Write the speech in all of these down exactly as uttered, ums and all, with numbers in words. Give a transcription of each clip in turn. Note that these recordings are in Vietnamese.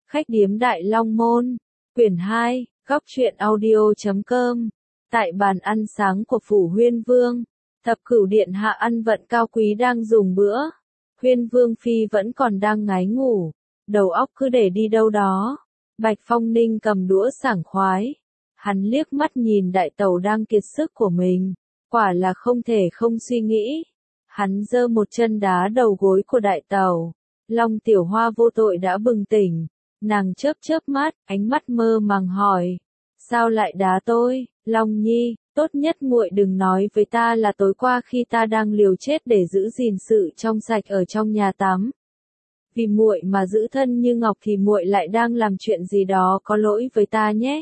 Khách điếm Đại Long Môn, quyển hai, góc truyện audio chấm com. Tại bàn ăn sáng của phủ Huyên Vương, Thập Cửu điện hạ ăn vận cao quý đang dùng bữa. Huyên Vương phi vẫn còn đang ngái ngủ, đầu óc cứ để đi đâu đó. Bạch Phong Ninh cầm đũa sảng khoái, hắn liếc mắt nhìn đại tẩu đang kiệt sức của mình, quả là không thể không suy nghĩ. Hắn giơ một chân đá đầu gối của đại tẩu. Long Tiểu Hoa vô tội đã bừng tỉnh, nàng chớp chớp mắt, ánh mắt mơ màng hỏi: "Sao lại đá tôi, Long Nhi, tốt nhất muội đừng nói với ta là tối qua khi ta đang liều chết để giữ gìn sự trong sạch ở trong nhà tắm. Vì muội mà giữ thân như ngọc thì muội lại đang làm chuyện gì đó có lỗi với ta nhé."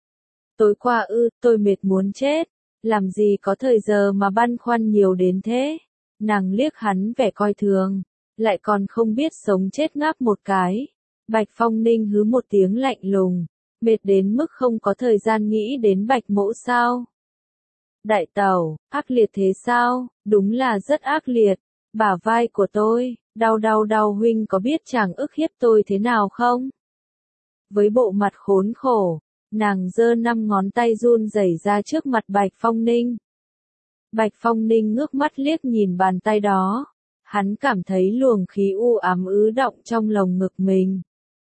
"Tối qua ư, tôi mệt muốn chết, làm gì có thời giờ mà băn khoăn nhiều đến thế." Nàng liếc hắn vẻ coi thường, lại còn không biết sống chết ngáp một cái. Bạch Phong Ninh hứ một tiếng lạnh lùng, mệt đến mức không có thời gian nghĩ đến Bạch mẫu sao? "Đại tẩu, ác liệt thế sao?" "Đúng là rất ác liệt, bả vai của tôi, đau đau đau, huynh có biết chàng ức hiếp tôi thế nào không?" Với bộ mặt khốn khổ, nàng giơ năm ngón tay run rẩy ra trước mặt Bạch Phong Ninh. Bạch Phong Ninh ngước mắt liếc nhìn bàn tay đó, hắn cảm thấy luồng khí u ám ứ động trong lồng ngực mình.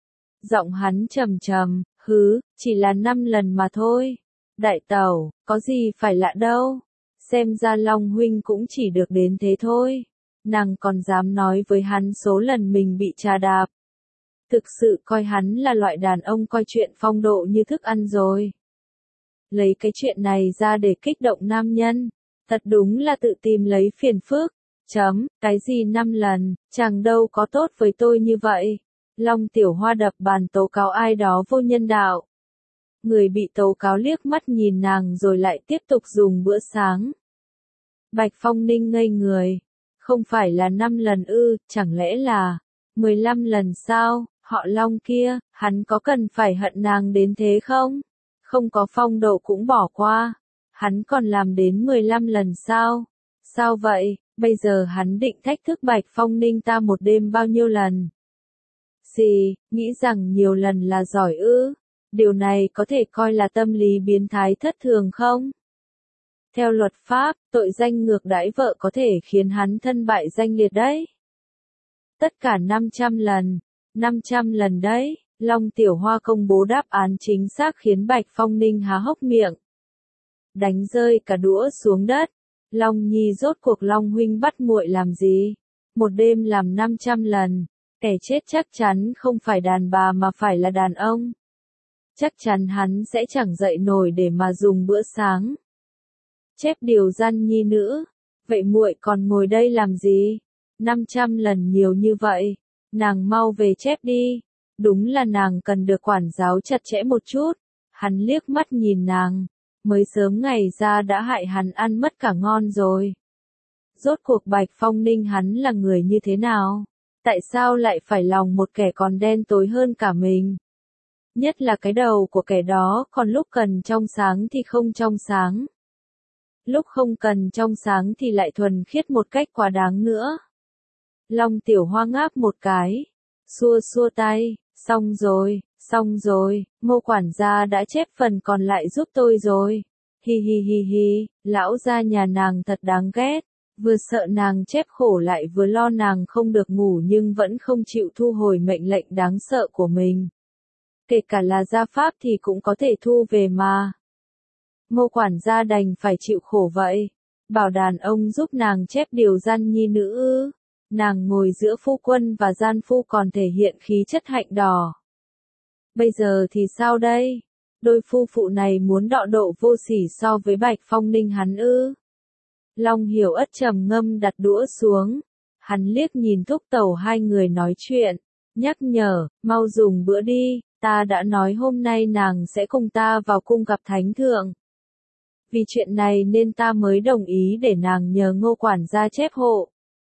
Giọng hắn trầm trầm, "Hứ, chỉ là năm lần mà thôi. Đại tẩu, có gì phải lạ đâu. Xem ra Long huynh cũng chỉ được đến thế thôi." Nàng còn dám nói với hắn số lần mình bị trà đạp. Thực sự coi hắn là loại đàn ông coi chuyện phong độ như thức ăn rồi. Lấy cái chuyện này ra để kích động nam nhân, thật đúng là tự tìm lấy phiền phức. Chấm, cái gì năm lần, chàng đâu có tốt với tôi như vậy. Long Tiểu Hoa đập bàn tố cáo ai đó vô nhân đạo. Người bị tố cáo liếc mắt nhìn nàng rồi lại tiếp tục dùng bữa sáng. Bạch Phong Ninh ngây người, không phải là năm lần ư, chẳng lẽ là mười lăm lần sao? Họ Long kia, hắn có cần phải hận nàng đến thế không? Không có phong độ cũng bỏ qua, hắn còn làm đến mười lăm lần sao? Sao vậy? Bây giờ hắn định thách thức Bạch Phong Ninh ta một đêm bao nhiêu lần? Gì, nghĩ rằng nhiều lần là giỏi ư? Điều này có thể coi là tâm lý biến thái thất thường không? Theo luật pháp, tội danh ngược đãi vợ có thể khiến hắn thân bại danh liệt đấy. Tất cả năm trăm lần, năm trăm lần đấy. Long Tiểu Hoa công bố đáp án chính xác khiến Bạch Phong Ninh há hốc miệng. Đánh rơi cả đũa xuống đất. Long Nhi, rốt cuộc Long huynh bắt muội làm gì? Một đêm làm năm trăm lần, kẻ chết chắc chắn không phải đàn bà mà phải là đàn ông. Chắc chắn hắn sẽ chẳng dậy nổi để mà dùng bữa sáng. Chép điều gian nhi nữ, vậy muội còn ngồi đây làm gì? năm trăm lần nhiều như vậy, nàng mau về chép đi. Đúng là nàng cần được quản giáo chặt chẽ một chút. Hắn liếc mắt nhìn nàng, mới sớm ngày ra đã hại hắn ăn mất cả ngon rồi. Rốt cuộc Bạch Phong Ninh hắn là người như thế nào? Tại sao lại phải lòng một kẻ còn đen tối hơn cả mình? Nhất là cái đầu của kẻ đó, còn lúc cần trong sáng thì không trong sáng. Lúc không cần trong sáng thì lại thuần khiết một cách quá đáng nữa. Long Tiểu Hoa ngáp một cái, xua xua tay, "Xong rồi, xong rồi, Ngô quản gia đã chép phần còn lại giúp tôi rồi. Hi hi hi hi, lão gia nhà nàng thật đáng ghét, vừa sợ nàng chép khổ lại vừa lo nàng không được ngủ nhưng vẫn không chịu thu hồi mệnh lệnh đáng sợ của mình. Kể cả là gia pháp thì cũng có thể thu về mà." Ngô quản gia đành phải chịu khổ vậy. Bảo đàn ông giúp nàng chép điều gian nhi nữ ư? Nàng ngồi giữa phu quân và gian phu còn thể hiện khí chất hạnh đỏ. Bây giờ thì sao đây? Đôi phu phụ này muốn đọ độ vô sỉ so với Bạch Phong Ninh hắn ư? Long Hiểu Ất trầm ngâm đặt đũa xuống. Hắn liếc nhìn thúc tẩu hai người nói chuyện, nhắc nhở, "Mau dùng bữa đi, ta đã nói hôm nay nàng sẽ cùng ta vào cung gặp thánh thượng. Vì chuyện này nên ta mới đồng ý để nàng nhờ Ngô quản gia chép hộ.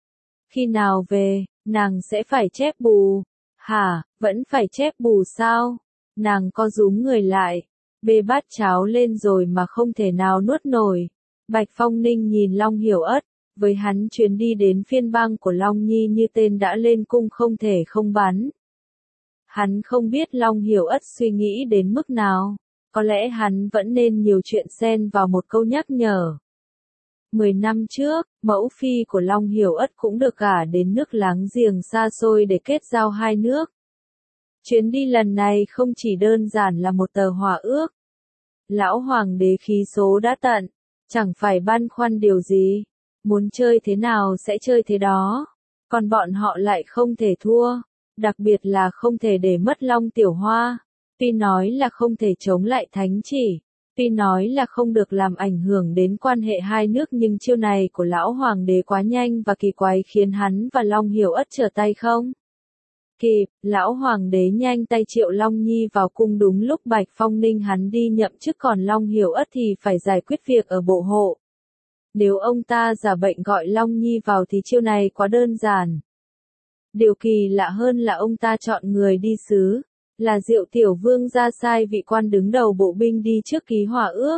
Khi nào về, nàng sẽ phải chép bù." "Hả, vẫn phải chép bù sao?" Nàng co rúm người lại, bê bát cháo lên rồi mà không thể nào nuốt nổi. Bạch Phong Ninh nhìn Long Hiểu Ất, với hắn chuyến đi đến phiên bang của Long Nhi như tên đã lên cung không thể không bắn. Hắn không biết Long Hiểu Ất suy nghĩ đến mức nào, có lẽ hắn vẫn nên nhiều chuyện xen vào một câu nhắc nhở. Mười năm trước, mẫu phi của Long Hiểu Ất cũng được gả đến nước láng giềng xa xôi để kết giao hai nước. Chuyến đi lần này không chỉ đơn giản là một tờ hòa ước. Lão hoàng đế khí số đã tận, chẳng phải băn khoăn điều gì, muốn chơi thế nào sẽ chơi thế đó, còn bọn họ lại không thể thua, đặc biệt là không thể để mất Long Tiểu Hoa. Tuy nói là không thể chống lại thánh chỉ, tuy nói là không được làm ảnh hưởng đến quan hệ hai nước, nhưng chiêu này của lão hoàng đế quá nhanh và kỳ quái khiến hắn và Long Hiểu Ất trở tay không kịp. Lão hoàng đế nhanh tay triệu Long Nhi vào cung đúng lúc Bạch Phong Ninh hắn đi nhậm chức, còn Long Hiểu Ất thì phải giải quyết việc ở bộ hộ. Nếu ông ta giả bệnh gọi Long Nhi vào thì chiêu này quá đơn giản. Điều kỳ lạ hơn là ông ta chọn người đi sứ, là Diệu Tiểu Vương ra sai vị quan đứng đầu bộ binh đi trước ký hòa ước.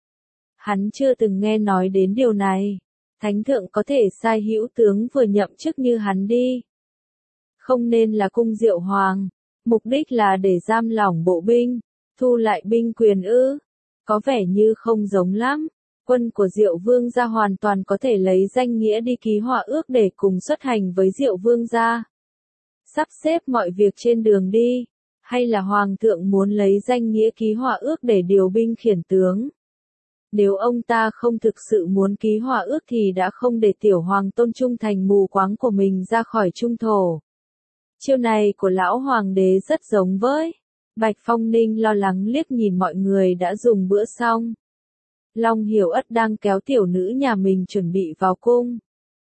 Hắn chưa từng nghe nói đến điều này. Thánh thượng có thể sai hữu tướng vừa nhậm chức như hắn đi. Không nên là cung Diệu Hoàng, mục đích là để giam lỏng bộ binh, thu lại binh quyền ư? Có vẻ như không giống lắm. Quân của Diệu Vương gia hoàn toàn có thể lấy danh nghĩa đi ký hòa ước để cùng xuất hành với Diệu Vương gia. Sắp xếp mọi việc trên đường đi, hay là Hoàng thượng muốn lấy danh nghĩa ký hòa ước để điều binh khiển tướng? Nếu ông ta không thực sự muốn ký hòa ước thì đã không để Tiểu Hoàng tôn trung thành mù quáng của mình ra khỏi trung thổ. Chiêu này của lão hoàng đế rất giống với. Bạch Phong Ninh lo lắng liếc nhìn mọi người đã dùng bữa xong. Long Hiểu Ất đang kéo tiểu nữ nhà mình chuẩn bị vào cung.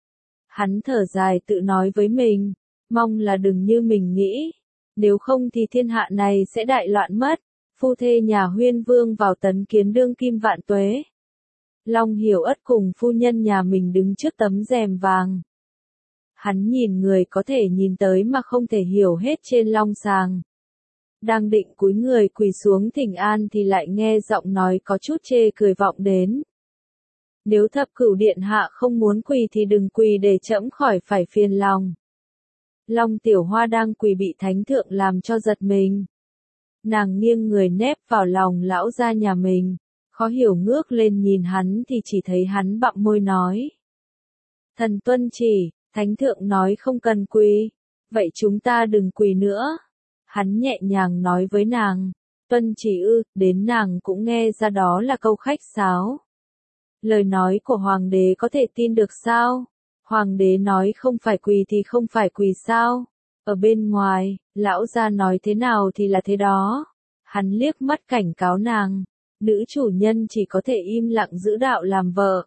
Hắn thở dài tự nói với mình, mong là đừng như mình nghĩ, nếu không thì thiên hạ này sẽ đại loạn mất. Phu thê nhà Huyên Vương vào tấn kiến đương kim vạn tuế. Long Hiểu Ất cùng phu nhân nhà mình đứng trước tấm rèm vàng. Hắn nhìn người có thể nhìn tới mà không thể hiểu hết trên long sàng. Đang định cúi người quỳ xuống thỉnh an thì lại nghe giọng nói có chút chê cười vọng đến. Nếu Thập Cửu điện hạ không muốn quỳ thì đừng quỳ để trẫm khỏi phải phiền lòng. Long Tiểu Hoa đang quỳ bị thánh thượng làm cho giật mình. Nàng nghiêng người nép vào lòng lão gia nhà mình, khó hiểu ngước lên nhìn hắn thì chỉ thấy hắn bặm môi nói. Thần tuân chỉ, thánh thượng nói không cần quỳ, vậy chúng ta đừng quỳ nữa. Hắn nhẹ nhàng nói với nàng, tuân chỉ ư, đến nàng cũng nghe ra đó là câu khách sáo. Lời nói của hoàng đế có thể tin được sao? Hoàng đế nói không phải quỳ thì không phải quỳ sao? Ở bên ngoài, lão gia nói thế nào thì là thế đó. Hắn liếc mắt cảnh cáo nàng, nữ chủ nhân chỉ có thể im lặng giữ đạo làm vợ.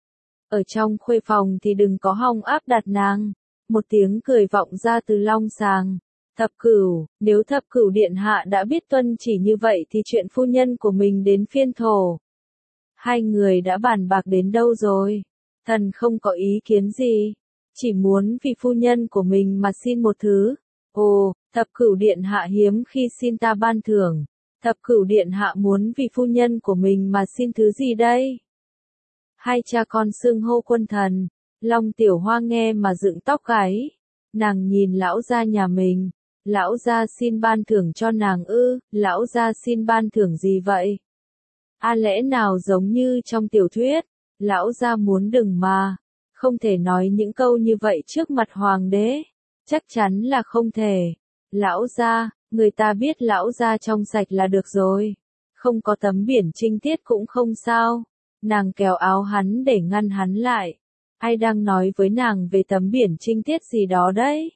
Ở trong khuê phòng thì đừng có hòng áp đặt nàng. Một tiếng cười vọng ra từ long sàng. Thập Cửu, nếu Thập Cửu điện hạ đã biết tuân chỉ như vậy thì chuyện phu nhân của mình đến phiên thổ. Hai người đã bàn bạc đến đâu rồi? Thần không có ý kiến gì, chỉ muốn vì phu nhân của mình mà xin một thứ. Ồ, Thập Cửu điện hạ hiếm khi xin ta ban thưởng. Thập Cửu điện hạ muốn vì phu nhân của mình mà xin thứ gì đây? Hai cha con xưng hô quân thần. Long Tiểu Hoa nghe mà dựng tóc gáy. Nàng nhìn lão gia nhà mình. Lão gia xin ban thưởng cho nàng ư? Lão gia xin ban thưởng gì vậy? A lẽ nào giống như trong tiểu thuyết? Lão gia muốn đừng mà. Không thể nói những câu như vậy trước mặt hoàng đế. Chắc chắn là không thể. Lão gia, người ta biết lão gia trong sạch là được rồi. Không có tấm biển trinh tiết cũng không sao. Nàng kéo áo hắn để ngăn hắn lại. Ai đang nói với nàng về tấm biển trinh tiết gì đó đấy?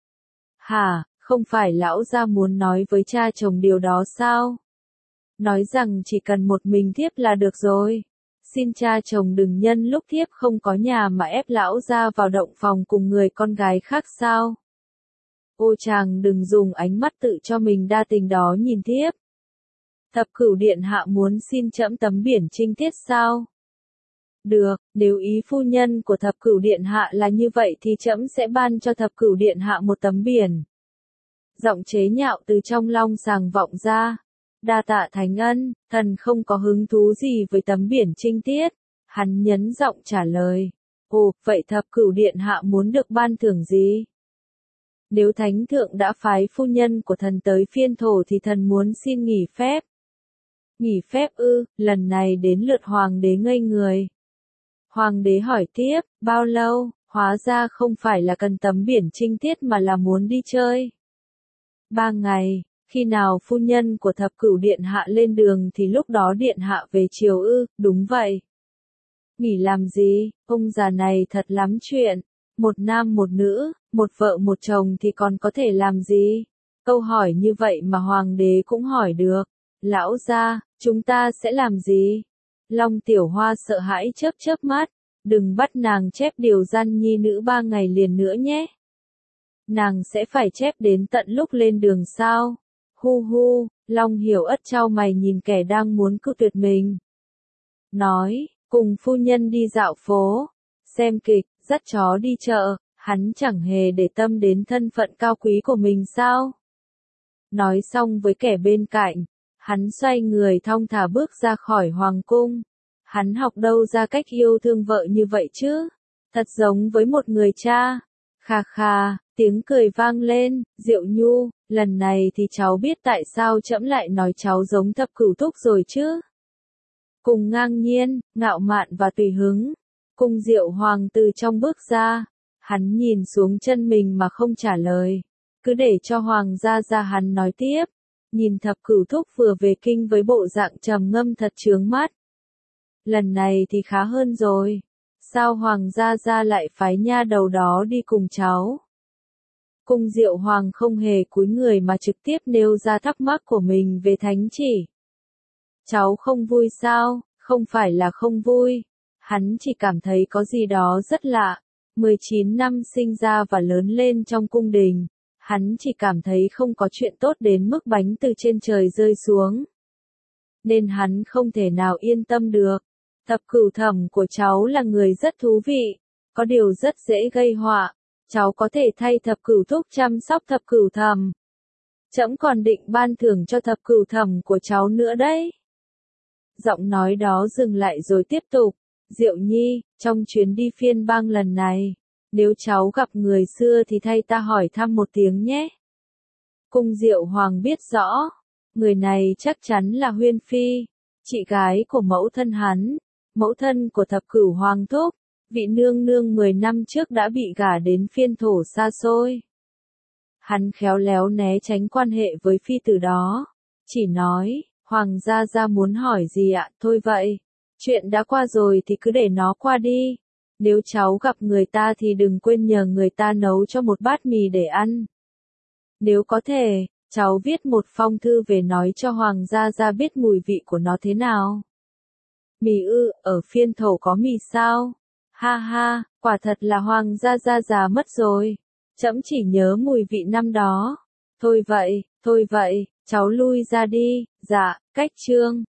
Hả, không phải lão gia muốn nói với cha chồng điều đó sao? Nói rằng chỉ cần một mình thiếp là được rồi. Xin cha chồng đừng nhân lúc thiếp không có nhà mà ép lão gia vào động phòng cùng người con gái khác sao? Ô chàng đừng dùng ánh mắt tự cho mình đa tình đó nhìn thiếp. Thập Cửu điện hạ muốn xin trẫm tấm biển trinh tiết sao? Được, nếu ý phu nhân của Thập Cửu điện hạ là như vậy thì trẫm sẽ ban cho Thập Cửu điện hạ một tấm biển. Giọng chế nhạo từ trong long sàng vọng ra. Đa tạ thánh ân, thần không có hứng thú gì với tấm biển trinh tiết. Hắn nhấn giọng trả lời. Ồ, vậy Thập Cửu điện hạ muốn được ban thưởng gì? Nếu thánh thượng đã phái phu nhân của thần tới phiên thổ thì thần muốn xin nghỉ phép. Nghỉ phép ư? Lần này đến lượt hoàng đế ngây người. Hoàng đế hỏi tiếp, bao lâu? Hóa ra không phải là cần tấm biển trinh tiết mà là muốn đi chơi. Ba ngày, khi nào phu nhân của thập cửu điện hạ lên đường thì lúc đó điện hạ về chiều ư? Đúng vậy. Nghỉ làm gì? Ông già này thật lắm chuyện. Một nam một nữ, một vợ một chồng thì còn có thể làm gì? Câu hỏi như vậy mà hoàng đế cũng hỏi được. Lão gia, chúng ta sẽ làm gì? Long Tiểu Hoa sợ hãi chớp chớp mắt. Đừng bắt nàng chép điều gian nhi nữ ba ngày liền nữa nhé. Nàng sẽ phải chép đến tận lúc lên đường sao? Hu hu, Long Hiểu Ất chau mày nhìn kẻ đang muốn cự tuyệt mình. Nói, cùng phu nhân đi dạo phố, xem kịch, dắt chó đi chợ, hắn chẳng hề để tâm đến thân phận cao quý của mình sao? Nói xong với kẻ bên cạnh, hắn xoay người thong thả bước ra khỏi hoàng cung. Hắn học đâu ra cách yêu thương vợ như vậy chứ? Thật giống với một người cha. Khà khà, tiếng cười vang lên, Diệu Nhu, lần này thì cháu biết tại sao trẫm lại nói cháu giống thập cửu thúc rồi chứ? Cùng ngang nhiên, ngạo mạn và tùy hứng. Cung Diệu Hoàng từ trong bước ra. Hắn nhìn xuống chân mình mà không trả lời. Cứ để cho Hoàng gia gia hắn nói tiếp. Nhìn thập cửu thúc vừa về kinh với bộ dạng trầm ngâm thật chướng mắt. Lần này thì khá hơn rồi. Sao Hoàng gia gia lại phái nha đầu đó đi cùng cháu? Cung Diệu Hoàng không hề cúi người mà trực tiếp nêu ra thắc mắc của mình về thánh chỉ. Cháu không vui sao? Không phải là không vui. Hắn chỉ cảm thấy có gì đó rất lạ. mười chín năm sinh ra và lớn lên trong cung đình. Hắn chỉ cảm thấy không có chuyện tốt đến mức bánh từ trên trời rơi xuống. Nên hắn không thể nào yên tâm được. Thập cửu thẩm của cháu là người rất thú vị. Có điều rất dễ gây họa. Cháu có thể thay thập cửu thúc chăm sóc thập cửu thẩm. Trẫm còn định ban thưởng cho thập cửu thẩm của cháu nữa đấy. Giọng nói đó dừng lại rồi tiếp tục. Diệu Nhi, trong chuyến đi phiên bang lần này, nếu cháu gặp người xưa thì thay ta hỏi thăm một tiếng nhé. Cung Diệu Hoàng biết rõ, người này chắc chắn là Huyên Phi, chị gái của mẫu thân hắn, mẫu thân của thập cửu hoàng thúc, vị nương nương mười năm trước đã bị gả đến phiên thổ xa xôi. Hắn khéo léo né tránh quan hệ với phi tử đó, chỉ nói, Hoàng gia gia muốn hỏi gì ạ, thôi vậy. Chuyện đã qua rồi thì cứ để nó qua đi. Nếu cháu gặp người ta thì đừng quên nhờ người ta nấu cho một bát mì để ăn. Nếu có thể, cháu viết một phong thư về nói cho Hoàng gia gia biết mùi vị của nó thế nào. Mì ư, ở phiên thổ có mì sao? Ha ha, quả thật là Hoàng gia gia già mất rồi. Trẫm chỉ nhớ mùi vị năm đó. Thôi vậy, thôi vậy, cháu lui ra đi. Dạ, cách chương.